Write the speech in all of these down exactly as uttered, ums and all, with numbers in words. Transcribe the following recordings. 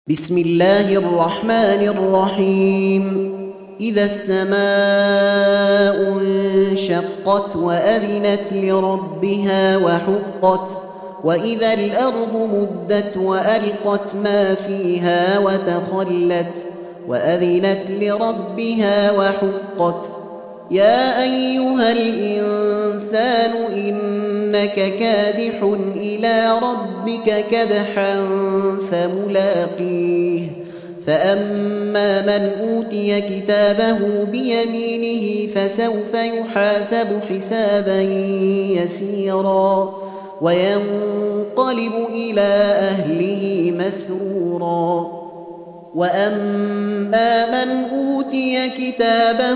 بسم الله الرحمن الرحيم إذا السماء انشقت وأذنت لربها وحقت وإذا الأرض مدت وألقت ما فيها وتخلت وأذنت لربها وحقت يا أيها الإنسان إنك كادح إلى ربك كدحا فملاقيه فأما من أوتي كتابه بيمينه فسوف يحاسب حسابا يسيرا وينقلب إلى أهله مسرورا وأما من أوتي كتابه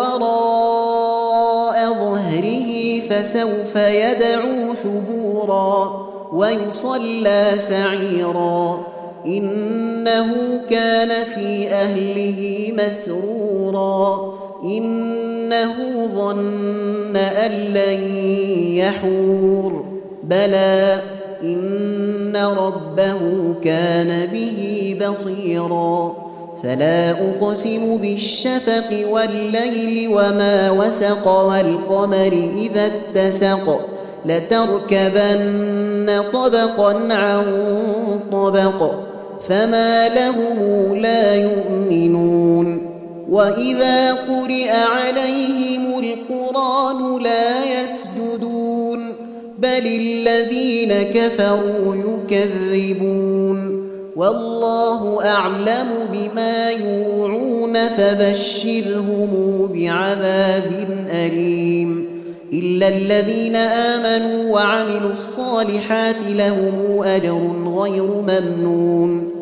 وراء ظهره فسوف يدعو ثبورا ويصلى سعيرا إنه كان في أهله مسرورا إنه ظن أن لن يحور بلى إن ربه كان به بصيرا فلا أقسم بالشفق والليل وما وسق والقمر إذا اتسق لتركبن طبقا عن طبق فما لهم لا يؤمنون وإذا قرئ عليهم القرآن لا يسجدون بل الذين كفروا يكذبون والله أعلم بما يوعون فبشرهم بعذاب أليم إلا الذين آمنوا وعملوا الصالحات لهم أجر غير ممنون